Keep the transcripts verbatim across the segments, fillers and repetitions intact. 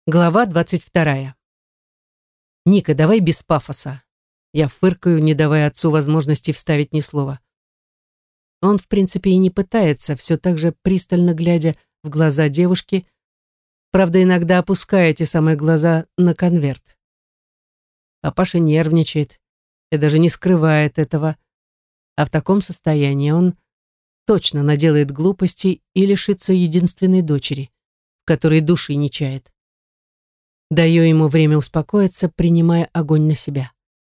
Глава двадцать вторая. «Ника, давай без пафоса». Я фыркаю, не давая отцу возможности вставить ни слова. Он, в принципе, и не пытается, все так же пристально глядя в глаза девушки, правда, иногда опуская эти самые глаза на конверт. Папаша нервничает и даже не скрывает этого, а в таком состоянии он точно наделает глупостей и лишится единственной дочери, в которой души не чает. Даю ему время успокоиться, принимая огонь на себя.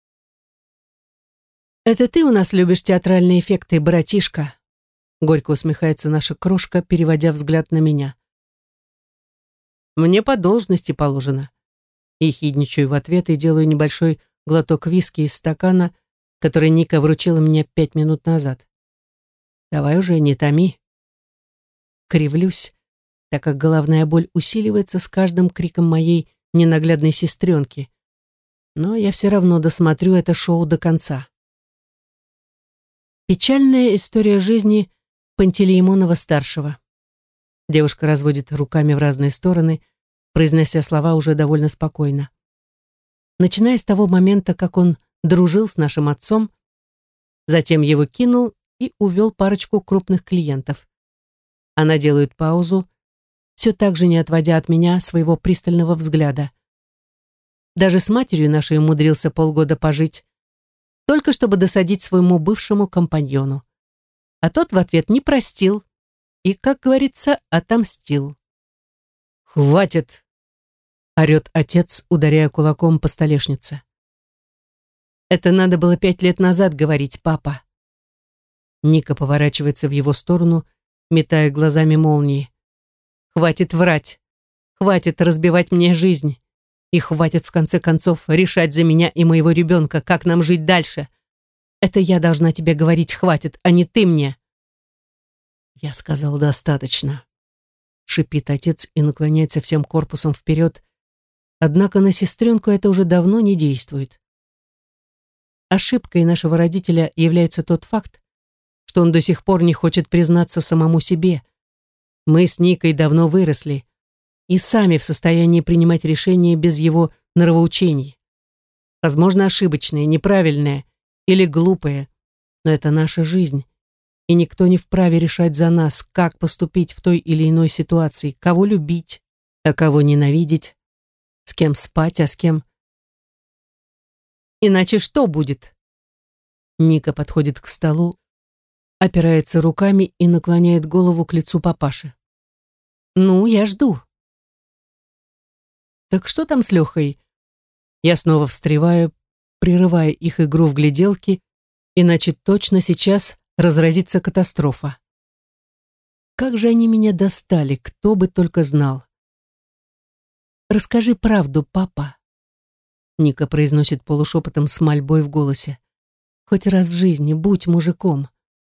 «Это ты у нас любишь театральные эффекты, братишка?» Горько усмехается наша крошка, переводя взгляд на меня. «Мне по должности положено». Ехидничаю в ответ и делаю небольшой глоток виски из стакана, который Ника вручила мне пять минут назад. «Давай уже, не томи». Кривлюсь, так как головная боль усиливается с каждым криком моей ненаглядной сестренки. Но я все равно досмотрю это шоу до конца. Печальная история жизни Пантелеимонова-старшего. Девушка разводит руками в разные стороны, произнося слова уже довольно спокойно. Начиная с того момента, как он дружил с нашим отцом, затем его кинул и увел парочку крупных клиентов. Она делает паузу, все так же не отводя от меня своего пристального взгляда. Даже с матерью нашей умудрился полгода пожить, только чтобы досадить своему бывшему компаньону. А тот в ответ не простил и, как говорится, отомстил. «Хватит!» — орет отец, ударяя кулаком по столешнице. «Это надо было пять лет назад говорить, папа». Ника поворачивается в его сторону, метая глазами молнии. «Хватит врать, хватит разбивать мне жизнь, и хватит, в конце концов, решать за меня и моего ребенка, как нам жить дальше. Это я должна тебе говорить хватит, а не ты мне». «Я сказал достаточно», — шипит отец и наклоняется всем корпусом вперед, однако на сестренку это уже давно не действует. Ошибкой нашего родителя является тот факт, что он до сих пор не хочет признаться самому себе. Мы с Никой давно выросли и сами в состоянии принимать решения без его нравоучений. Возможно, ошибочные, неправильные или глупые, но это наша жизнь, и никто не вправе решать за нас, как поступить в той или иной ситуации, кого любить, а кого ненавидеть, с кем спать, а с кем... Иначе что будет? Ника подходит к столу, опирается руками и наклоняет голову к лицу папаши. «Ну, я жду». «Так что там с Лехой?» Я снова встреваю, прерывая их игру в гляделки, иначе точно сейчас разразится катастрофа. Как же они меня достали, кто бы только знал. «Расскажи правду, папа», — Ника произносит полушепотом с мольбой в голосе. «Хоть раз в жизни будь мужиком».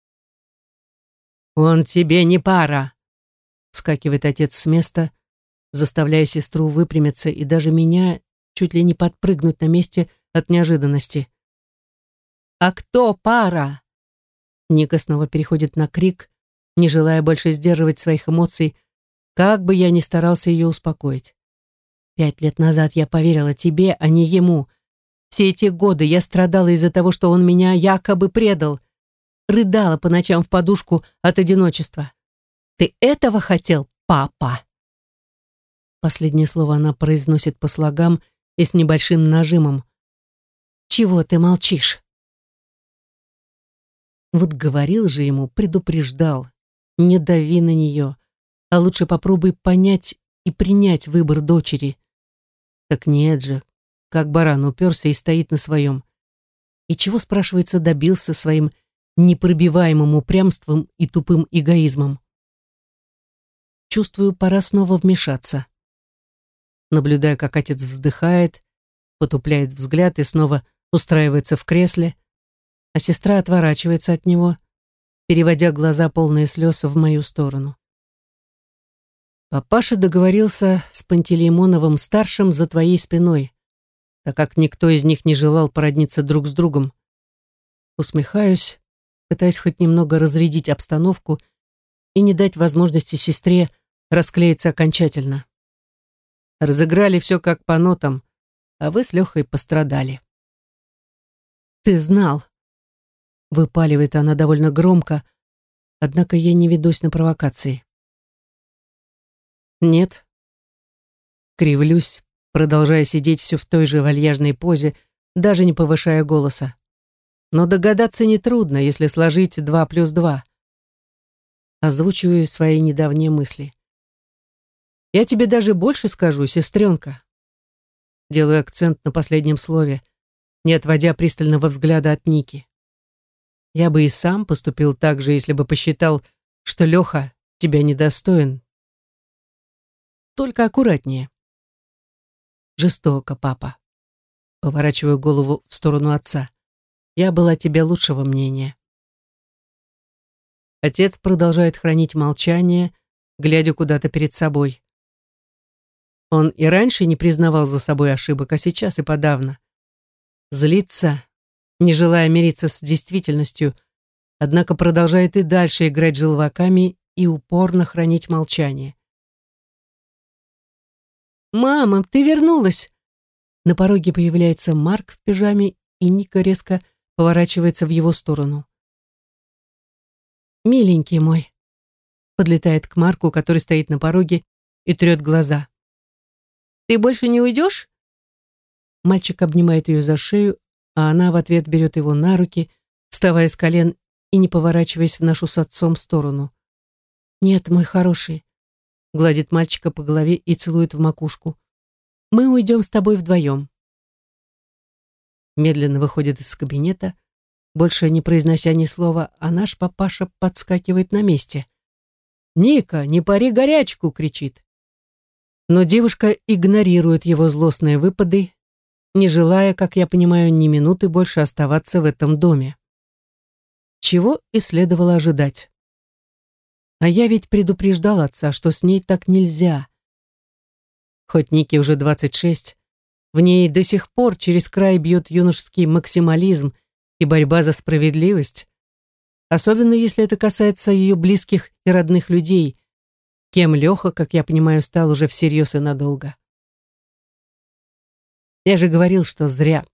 «Он тебе не пара», — вскакивает отец с места, заставляя сестру выпрямиться и даже меня чуть ли не подпрыгнуть на месте от неожиданности. «А кто пара?» Ника снова переходит на крик, не желая больше сдерживать своих эмоций, как бы я ни старался ее успокоить. «Пять лет назад я поверила тебе, а не ему. Все эти годы я страдала из-за того, что он меня якобы предал. Рыдала по ночам в подушку от одиночества. Ты этого хотел, папа?» Последнее слово она произносит по слогам и с небольшим нажимом. «Чего ты молчишь?» Вот говорил же ему, предупреждал. Не дави на нее, а лучше попробуй понять и принять выбор дочери. Так нет же, как баран уперся и стоит на своем. И чего, спрашивается, добился своим непробиваемым упрямством и тупым эгоизмом? Чувствую, пора снова вмешаться. Наблюдая, как отец вздыхает, потупляет взгляд и снова устраивается в кресле, а сестра отворачивается от него, переводя глаза полные слез в мою сторону. «Папаша договорился с Пантелеимоновым-старшим за твоей спиной, так как никто из них не желал породниться друг с другом». Усмехаюсь, пытаясь хоть немного разрядить обстановку и не дать возможности сестре расклеиться окончательно. Разыграли все как по нотам, а вы с Лехой пострадали. «Ты знал!» — выпаливает она довольно громко, однако я не ведусь на провокации. «Нет». Кривлюсь, продолжая сидеть все в той же вальяжной позе, даже не повышая голоса. Но догадаться нетрудно, если сложить два плюс два. Озвучиваю свои недавние мысли. Я тебе даже больше скажу, сестренка. Делаю акцент на последнем слове, не отводя пристального взгляда от Ники. Я бы и сам поступил так же, если бы посчитал, что Леха тебя недостоин. Только аккуратнее. Жестоко, папа. Поворачиваю голову в сторону отца. Я была тебе лучшего мнения. Отец продолжает хранить молчание, глядя куда-то перед собой. Он и раньше не признавал за собой ошибок, а сейчас и подавно. Злится, не желая мириться с действительностью, однако продолжает и дальше играть желваками и упорно хранить молчание. «Мама, ты вернулась!» На пороге появляется Марк в пижаме, и Ника резко поворачивается в его сторону. «Миленький мой», подлетает к Марку, который стоит на пороге и трет глаза. «Ты больше не уйдешь?» Мальчик обнимает ее за шею, а она в ответ берет его на руки, вставая с колен и не поворачиваясь в нашу с отцом сторону. «Нет, мой хороший», гладит мальчика по голове и целует в макушку. «Мы уйдем с тобой вдвоем». Медленно выходит из кабинета, больше не произнося ни слова, а наш папаша подскакивает на месте. «Ника, не пари горячку!» — кричит. Но девушка игнорирует его злостные выпады, не желая, как я понимаю, ни минуты больше оставаться в этом доме. Чего и следовало ожидать. А я ведь предупреждал отца, что с ней так нельзя. Хоть Нике уже двадцать шесть, в ней до сих пор через край бьет юношеский максимализм и борьба за справедливость, особенно если это касается ее близких и родных людей, кем Леха, как я понимаю, стал уже всерьез и надолго. Я же говорил, что зря.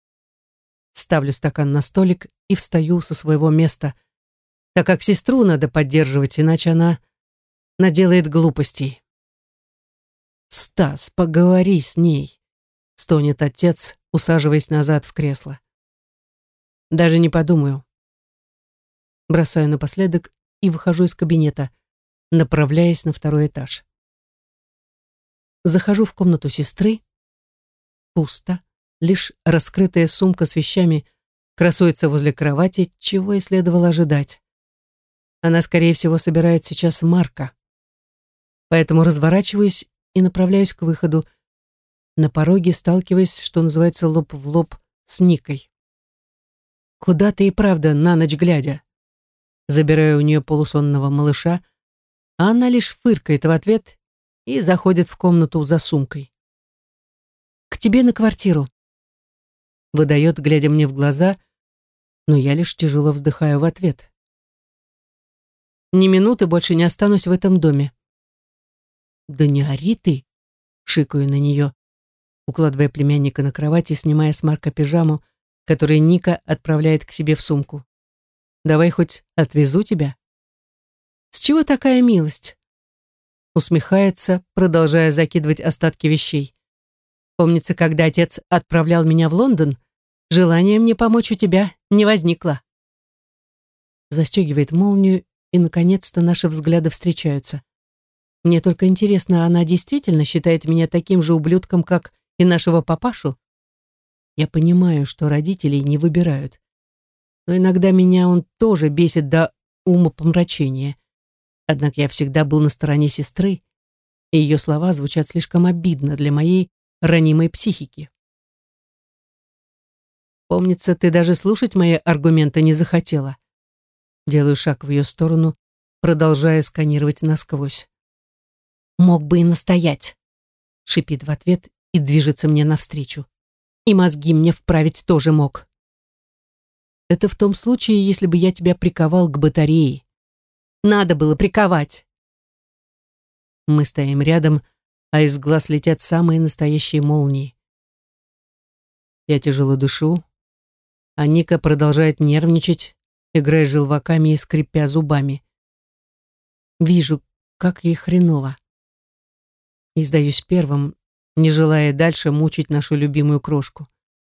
Ставлю стакан на столик и встаю со своего места, так как сестру надо поддерживать, иначе она наделает глупостей. «Стас, поговори с ней», — стонет отец, усаживаясь назад в кресло. «Даже не подумаю». Бросаю напоследок и выхожу из кабинета, направляясь на второй этаж. Захожу в комнату сестры. Пусто. Лишь раскрытая сумка с вещами красуется возле кровати, чего и следовало ожидать. Она, скорее всего, собирает сейчас Марка. Поэтому разворачиваюсь и направляюсь к выходу. На пороге сталкиваюсь, что называется, лоб в лоб с Никой. «Куда ты и правда на ночь глядя?» Забираю у нее полусонного малыша, а она лишь фыркает в ответ и заходит в комнату за сумкой. «К тебе на квартиру», — выдает, глядя мне в глаза, но я лишь тяжело вздыхаю в ответ. «Ни минуты больше не останусь в этом доме». «Да не ори ты», — шикаю на нее, укладывая племянника на кровать и снимая с Марка пижаму, которую Ника отправляет к себе в сумку. «Давай хоть отвезу тебя». «С чего такая милость?» Усмехается, продолжая закидывать остатки вещей. «Помнится, когда отец отправлял меня в Лондон, желания мне помочь у тебя не возникло». Застегивает молнию, и, наконец-то, наши взгляды встречаются. Мне только интересно, она действительно считает меня таким же ублюдком, как и нашего папашу? Я понимаю, что родителей не выбирают. Но иногда меня он тоже бесит до умопомрачения. Однако я всегда был на стороне сестры, и ее слова звучат слишком обидно для моей ранимой психики. Помнится, ты даже слушать мои аргументы не захотела. Делаю шаг в ее сторону, продолжая сканировать насквозь. «Мог бы и настоять», — шипит в ответ и движется мне навстречу. «И мозги мне вправить тоже мог». «Это в том случае, если бы я тебя приковал к батарее. Надо было приковать». Мы стоим рядом, а из глаз летят самые настоящие молнии. Я тяжело дышу, а Ника продолжает нервничать, играя желваками и скрипя зубами. Вижу, как ей хреново. И сдаюсь первым, не желая дальше мучить нашу любимую крошку.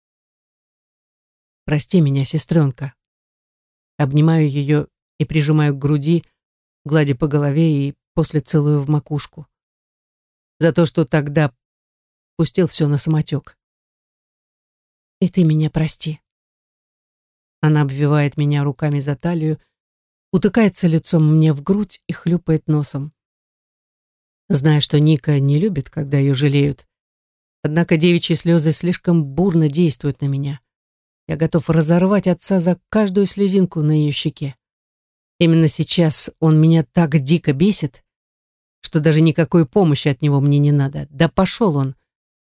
«Прости меня, сестренка». Обнимаю ее и прижимаю к груди, гладя по голове и после целую в макушку. За то, что тогда пустил все на самотек. «И ты меня прости». Она обвивает меня руками за талию, утыкается лицом мне в грудь и хлюпает носом. Зная, что Ника не любит, когда ее жалеют, однако девичьи слезы слишком бурно действуют на меня. Я готов разорвать отца за каждую слезинку на ее щеке. Именно сейчас он меня так дико бесит, что даже никакой помощи от него мне не надо. Да пошел он.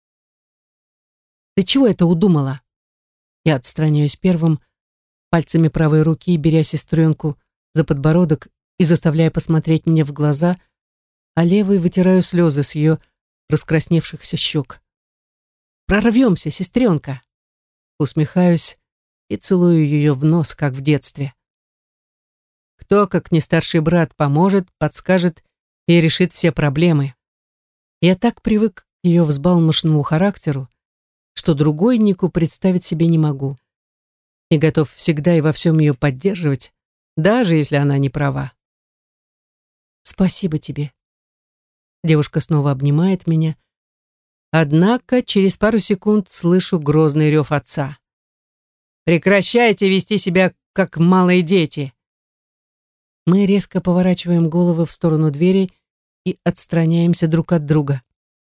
«Ты чего это удумала?» Я отстраняюсь первым, пальцами правой руки, беря сестренку за подбородок и заставляя посмотреть мне в глаза, а левой вытираю слезы с ее раскрасневшихся щек. «Прорвемся, сестренка!» Усмехаюсь и целую ее в нос, как в детстве. Кто, как не старший брат, поможет, подскажет и решит все проблемы. Я так привык к ее взбалмошному характеру, что другой Нику представить себе не могу. И готов всегда и во всем ее поддерживать, даже если она не права. «Спасибо тебе». Девушка снова обнимает меня. Однако через пару секунд слышу грозный рев отца. «Прекращайте вести себя, как малые дети!» Мы резко поворачиваем головы в сторону двери и отстраняемся друг от друга.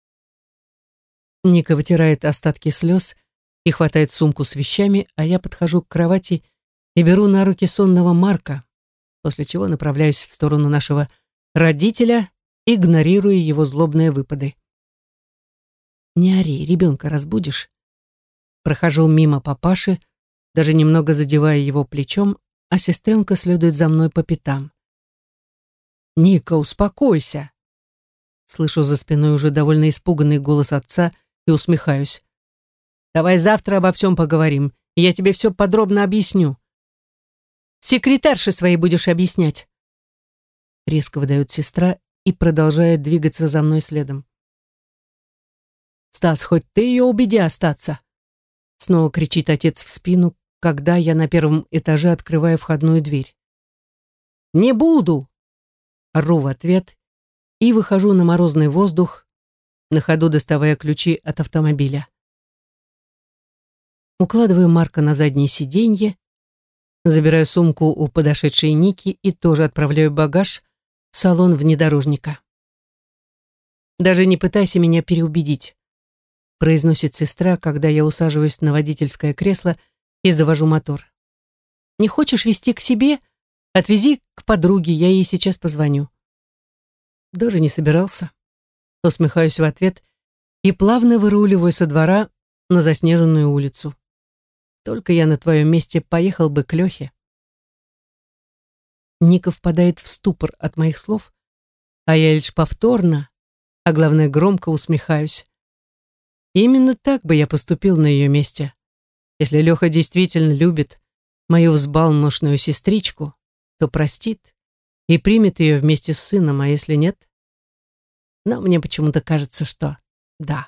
Ника вытирает остатки слез и хватает сумку с вещами, а я подхожу к кровати и беру на руки сонного Марка, после чего направляюсь в сторону нашего родителя, игнорируя его злобные выпады. «Не ори, ребенка разбудишь». Прохожу мимо папаши, даже немного задевая его плечом, а сестренка следует за мной по пятам. «Ника, успокойся!» Слышу за спиной уже довольно испуганный голос отца и усмехаюсь. «Давай завтра обо всем поговорим, и я тебе все подробно объясню». «Секретарше своей будешь объяснять!» Резко выдает сестра и продолжает двигаться за мной следом. «Стас, хоть ты ее убеди остаться!» Снова кричит отец в спину, когда я на первом этаже открываю входную дверь. «Не буду!» Ору в ответ и выхожу на морозный воздух, на ходу доставая ключи от автомобиля. Укладываю Марка на заднее сиденье, забираю сумку у подошедшей Ники и тоже отправляю багаж в салон внедорожника. «Даже не пытайся меня переубедить», произносит сестра, когда я усаживаюсь на водительское кресло и завожу мотор. «Не хочешь везти к себе? Отвези к подруге, я ей сейчас позвоню». Даже не собирался. Усмехаюсь в ответ и плавно выруливаю со двора на заснеженную улицу. Только я на твоем месте поехал бы к Лехе. Ника впадает в ступор от моих слов, а я лишь повторно, а главное громко усмехаюсь. Именно так бы я поступил на ее месте. Если Леха действительно любит мою взбалмошную сестричку, то простит и примет ее вместе с сыном, а если нет? Но мне почему-то кажется, что да.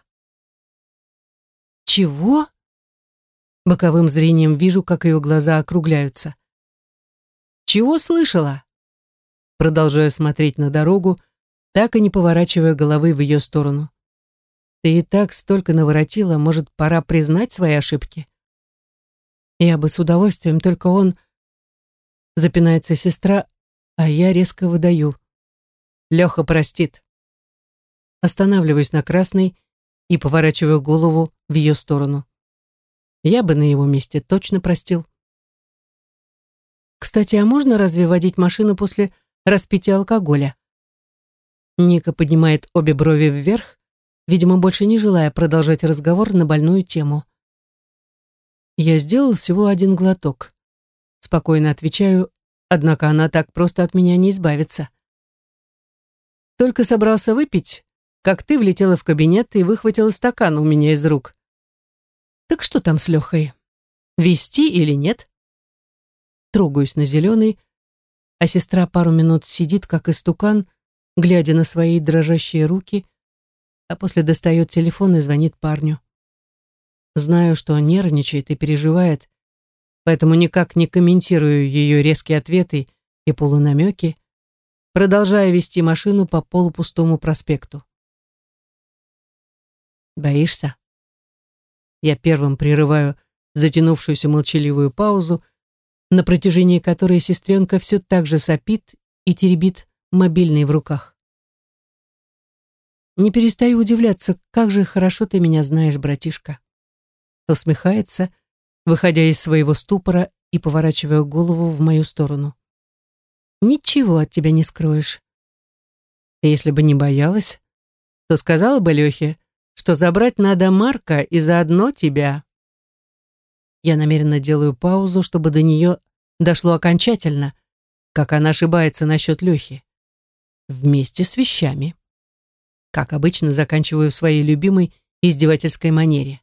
«Чего?» Боковым зрением вижу, как ее глаза округляются. «Чего слышала?» Продолжаю смотреть на дорогу, так и не поворачивая головы в ее сторону. «Ты и так столько наворотила, может, пора признать свои ошибки?» «Я бы с удовольствием, только он...» Запинается сестра, а я резко выдаю. «Леха простит». Останавливаюсь на красной и поворачиваю голову в ее сторону. Я бы на его месте точно простил. Кстати, а можно разве водить машину после распития алкоголя? Ника поднимает обе брови вверх, видимо, больше не желая продолжать разговор на больную тему. Я сделал всего один глоток. Спокойно отвечаю, однако она так просто от меня не избавится. Только собрался выпить, как ты влетела в кабинет и выхватила стакан у меня из рук. Так что там с Лехой? Вести или нет? Трогаюсь на зеленый, а сестра пару минут сидит, как истукан, глядя на свои дрожащие руки, а после достает телефон и звонит парню. Знаю, что он нервничает и переживает, поэтому никак не комментирую ее резкие ответы и полунамеки, продолжая вести машину по полупустому проспекту. «Боишься?» Я первым прерываю затянувшуюся молчаливую паузу, на протяжении которой сестренка все так же сопит и теребит мобильный в руках. «Не перестаю удивляться, как же хорошо ты меня знаешь, братишка». Усмехается, выходя из своего ступора и поворачивая голову в мою сторону. «Ничего от тебя не скроешь. Если бы не боялась, то сказала бы Лехе, что забрать надо Марка и заодно тебя». Я намеренно делаю паузу, чтобы до нее дошло окончательно, как она ошибается насчет Лехи. Вместе с вещами. Как обычно, заканчиваю в своей любимой издевательской манере.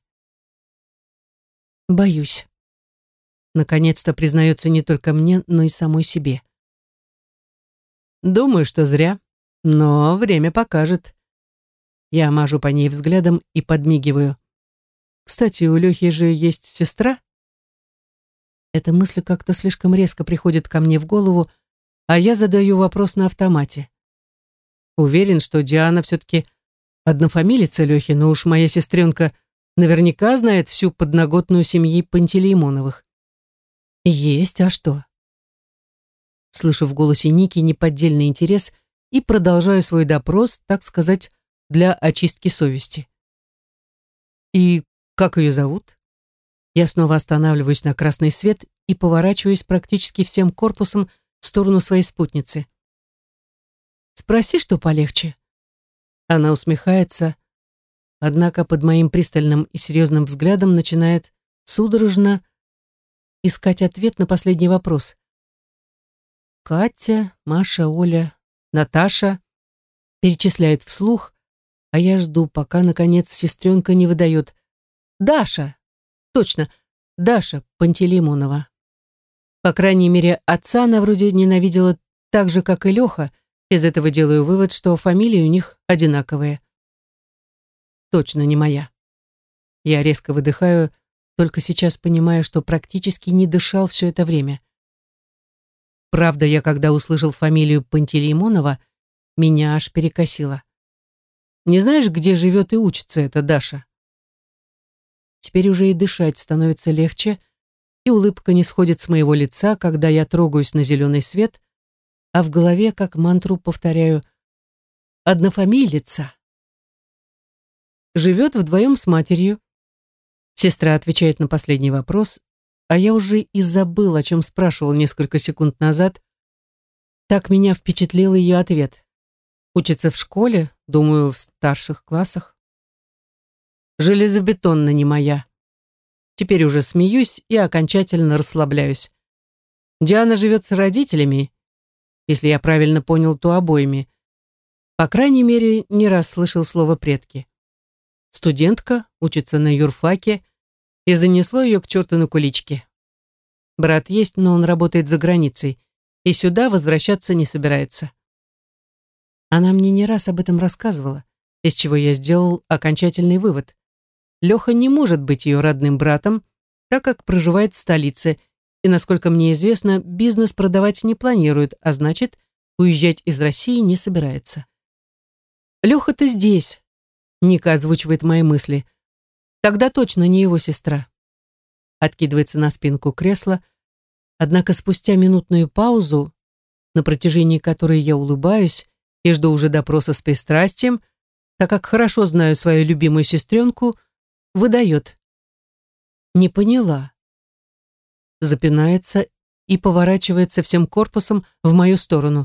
Боюсь. Наконец-то признается не только мне, но и самой себе. Думаю, что зря, но время покажет. Я мажу по ней взглядом и подмигиваю. Кстати, у Лехи же есть сестра? Эта мысль как-то слишком резко приходит ко мне в голову, а я задаю вопрос на автомате. Уверен, что Диана все-таки однофамилица Лехи, но уж моя сестренка наверняка знает всю подноготную семьи Пантелеймоновых. Есть, а что? Слышу в голосе Ники неподдельный интерес и продолжаю свой допрос, так сказать, для очистки совести. И как ее зовут? Я снова останавливаюсь на красный свет и поворачиваюсь практически всем корпусом в сторону своей спутницы. Спроси, что полегче. Она усмехается, однако под моим пристальным и серьезным взглядом начинает судорожно искать ответ на последний вопрос. Катя, Маша, Оля, Наташа перечисляет вслух, а я жду, пока, наконец, сестренка не выдает. Даша! Точно, Даша Пантелеймонова. По крайней мере, отца она вроде ненавидела так же, как и Леха. Из этого делаю вывод, что фамилии у них одинаковые. Точно не моя. Я резко выдыхаю, только сейчас понимаю, что практически не дышал все это время. Правда, я когда услышал фамилию Пантелеймонова, меня аж перекосило. Не знаешь, где живет и учится эта Даша? Теперь уже и дышать становится легче, и улыбка не сходит с моего лица, когда я трогаюсь на зеленый свет, а в голове, как мантру, повторяю: «Однофамилица». Живет вдвоем с матерью. Сестра отвечает на последний вопрос, а я уже и забыл, о чем спрашивал несколько секунд назад. Так меня впечатлил ее ответ. Учится в школе, думаю, в старших классах. Железобетонно не моя. Теперь уже смеюсь и окончательно расслабляюсь. Диана живет с родителями. Если я правильно понял, то обоими. По крайней мере, не раз слышал слово «предки». Студентка, учится на юрфаке, и занесло ее к черту на куличке. Брат есть, но он работает за границей, и сюда возвращаться не собирается. Она мне не раз об этом рассказывала, из чего я сделал окончательный вывод. Леха не может быть ее родным братом, так как проживает в столице, и, насколько мне известно, бизнес продавать не планирует, а значит, уезжать из России не собирается. «Леха-то здесь», — Ника озвучивает мои мысли. «Тогда точно не его сестра». Откидывается на спинку кресла, однако спустя минутную паузу, на протяжении которой я улыбаюсь и жду уже допроса с пристрастием, так как хорошо знаю свою любимую сестренку, выдает. «Не поняла». Запинается и поворачивается всем корпусом в мою сторону.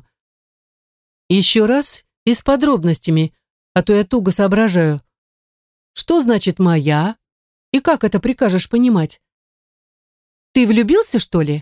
«Еще раз и с подробностями, а то я туго соображаю. Что значит «моя»? И как это прикажешь понимать? Ты влюбился, что ли?»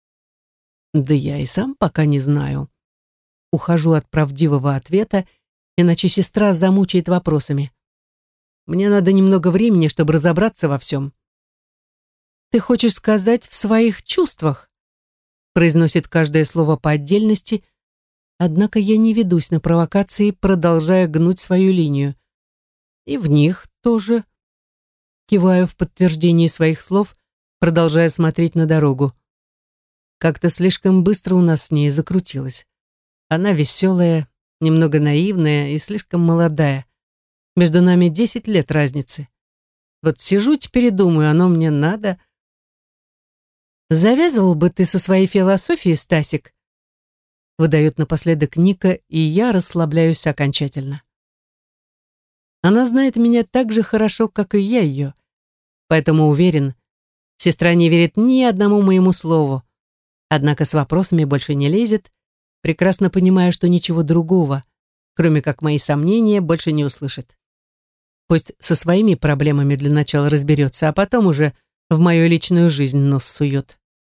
Да я и сам пока не знаю. Ухожу от правдивого ответа иначе сестра замучает вопросами. Мне надо немного времени, чтобы разобраться во всем. «Ты хочешь сказать в своих чувствах?» Произносит каждое слово по отдельности, однако я не ведусь на провокации, продолжая гнуть свою линию. И в них тоже. Киваю в подтверждении своих слов, продолжая смотреть на дорогу. Как-то слишком быстро у нас с ней закрутилось. Она веселая, немного наивная и слишком молодая. Между нами десять лет разницы. Вот сижу теперь и думаю, оно мне надо. «Завязывал бы ты со своей философией, Стасик?» Выдает напоследок Ника, и я расслабляюсь окончательно. Она знает меня так же хорошо, как и я ее, поэтому уверен, сестра не верит ни одному моему слову, однако с вопросами больше не лезет, прекрасно понимая, что ничего другого, кроме как мои сомнения, больше не услышит. Пусть со своими проблемами для начала разберется, а потом уже в мою личную жизнь нос сует.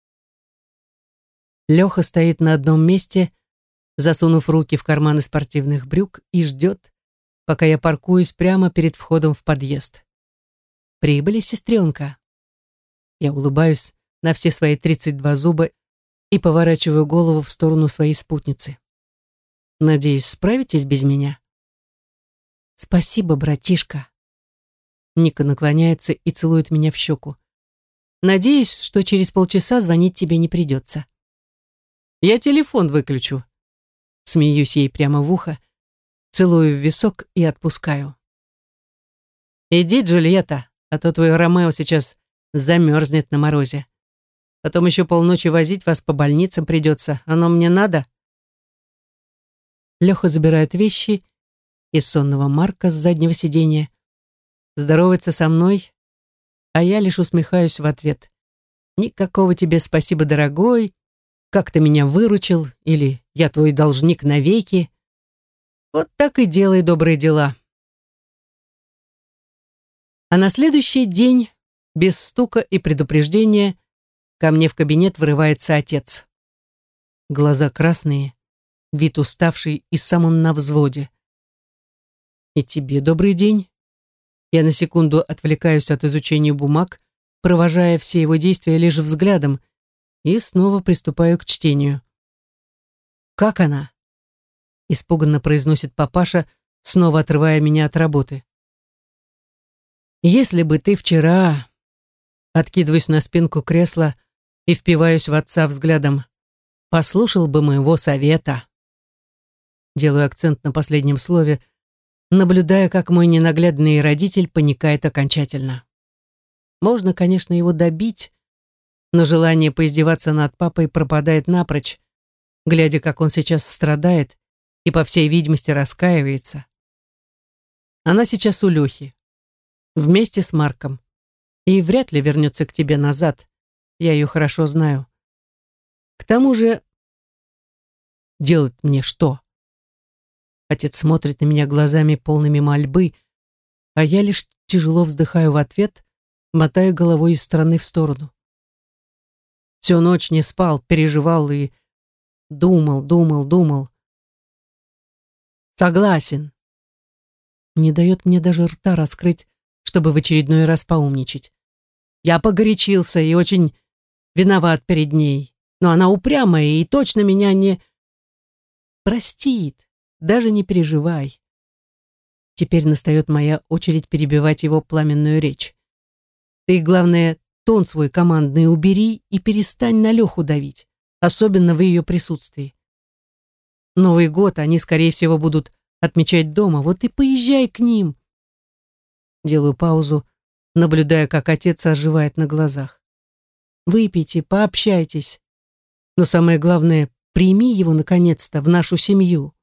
Леха стоит на одном месте, засунув руки в карманы спортивных брюк и ждет, пока я паркуюсь прямо перед входом в подъезд. Прибыли, сестренка. Я улыбаюсь на все свои тридцать два зуба и поворачиваю голову в сторону своей спутницы. Надеюсь, справитесь без меня? Спасибо, братишка. Ника наклоняется и целует меня в щеку. Надеюсь, что через полчаса звонить тебе не придется. Я телефон выключу. Смеюсь ей прямо в ухо, целую в висок и отпускаю. Иди, Джульетта, а то твой Ромео сейчас замерзнет на морозе. Потом еще полночи возить вас по больницам придется. Оно мне надо? Леха забирает вещи из сонного Марка с заднего сиденья, здоровается со мной, а я лишь усмехаюсь в ответ. Никакого тебе спасибо, дорогой, как ты меня выручил, или я твой должник навеки. Вот так и делай добрые дела. А на следующий день, без стука и предупреждения, ко мне в кабинет врывается отец. Глаза красные, вид уставший и сам он на взводе. И тебе добрый день. Я на секунду отвлекаюсь от изучения бумаг, провожая все его действия лишь взглядом, и снова приступаю к чтению. «Как она?» — испуганно произносит папаша, снова отрывая меня от работы. «Если бы ты вчера...» Откидываюсь на спинку кресла и впиваюсь в отца взглядом. «Послушал бы моего совета». Делаю акцент на последнем слове, наблюдая, как мой ненаглядный родитель паникает окончательно. Можно, конечно, его добить, но желание поиздеваться над папой пропадает напрочь, глядя, как он сейчас страдает и, по всей видимости, раскаивается. Она сейчас у Лехи, вместе с Марком, и вряд ли вернется к тебе назад, я ее хорошо знаю. К тому же, делать мне что? Отец смотрит на меня глазами полными мольбы, а я лишь тяжело вздыхаю в ответ, мотая головой из стороны в сторону. Всю ночь не спал, переживал и думал, думал, думал. Согласен. Не дает мне даже рта раскрыть, чтобы в очередной раз поумничать. Я погорячился и очень виноват перед ней, но она упрямая и точно меня не... Простит, даже не переживай. Теперь настает моя очередь перебивать его пламенную речь. Ты, главное, тон свой командный убери и перестань на Леху давить, особенно в ее присутствии. Новый год они, скорее всего, будут отмечать дома, вот и поезжай к ним. Делаю паузу, наблюдая, как отец оживает на глазах. Выпейте, пообщайтесь, но самое главное, прими его, наконец-то, в нашу семью.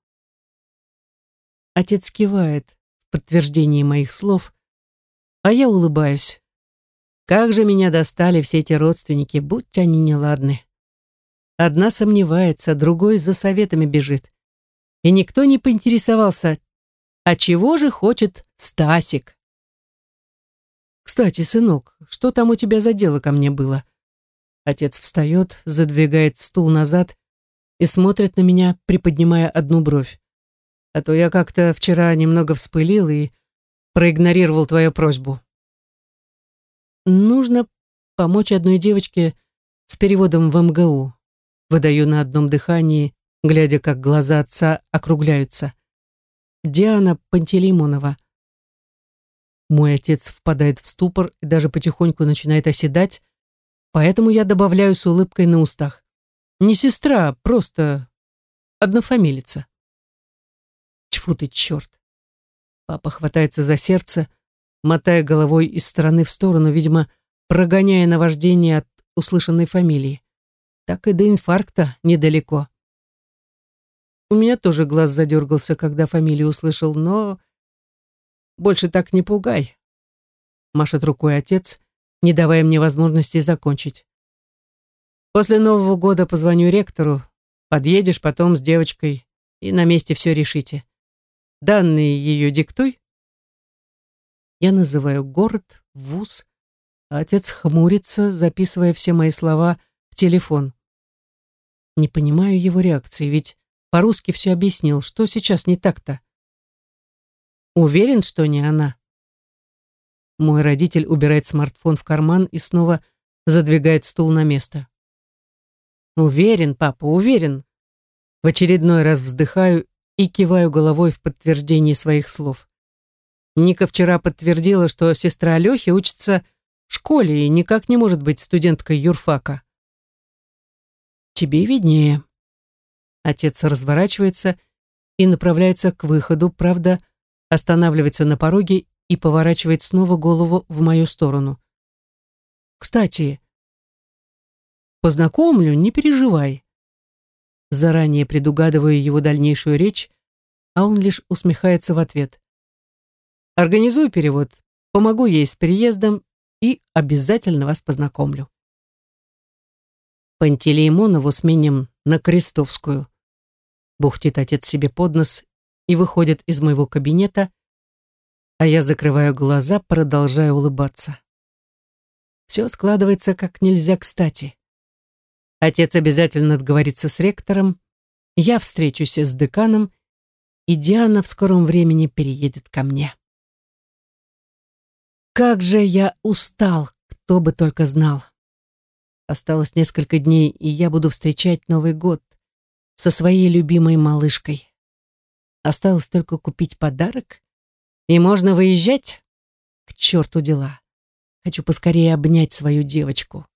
Отец кивает в подтверждении моих слов, а я улыбаюсь. Как же меня достали все эти родственники, будь они неладны. Одна сомневается, другой за советами бежит. И никто не поинтересовался, а чего же хочет Стасик? Кстати, сынок, что там у тебя за дело ко мне было? Отец встает, задвигает стул назад и смотрит на меня, приподнимая одну бровь. А то я как-то вчера немного вспылил и проигнорировал твою просьбу. Нужно помочь одной девочке с переводом в эм гэ у. Выдаю на одном дыхании, глядя, как глаза отца округляются. Диана Пантелеймонова. Мой отец впадает в ступор и даже потихоньку начинает оседать, поэтому я добавляю с улыбкой на устах. Не сестра, просто однофамилица. Тьфу ты, черт. Папа хватается за сердце, мотая головой из стороны в сторону, видимо, прогоняя наваждение от услышанной фамилии. Так и до инфаркта недалеко. У меня тоже глаз задергался, когда фамилию услышал, но... Больше так не пугай, машет рукой отец, не давая мне возможности закончить. После Нового года позвоню ректору, подъедешь потом с девочкой и на месте все решите. Данные ее диктуй. Я называю город, вуз, а отец хмурится, записывая все мои слова в телефон. Не понимаю его реакции, ведь по-русски все объяснил. Что сейчас не так-то? Уверен, что не она? Мой родитель убирает смартфон в карман и снова задвигает стул на место. Уверен, папа, уверен. В очередной раз вздыхаю и киваю головой в подтверждении своих слов. Ника вчера подтвердила, что сестра Лёхи учится в школе и никак не может быть студенткой юрфака. Тебе виднее. Отец разворачивается и направляется к выходу, правда, останавливается на пороге и поворачивает снова голову в мою сторону. Кстати, познакомлю, не переживай. Заранее предугадываю его дальнейшую речь, а он лишь усмехается в ответ. Организуй перевод, помогу ей с переездом и обязательно вас познакомлю. Пантелеймонову сменим на Крестовскую. Бухтит отец себе под нос и выходит из моего кабинета, а я закрываю глаза, продолжая улыбаться. Все складывается как нельзя кстати. Отец обязательно договорится с ректором, я встречусь с деканом, и Диана в скором времени переедет ко мне. Как же я устал, кто бы только знал. Осталось несколько дней, и я буду встречать Новый год со своей любимой малышкой. Осталось только купить подарок, и можно выезжать. К черту дела. Хочу поскорее обнять свою девочку.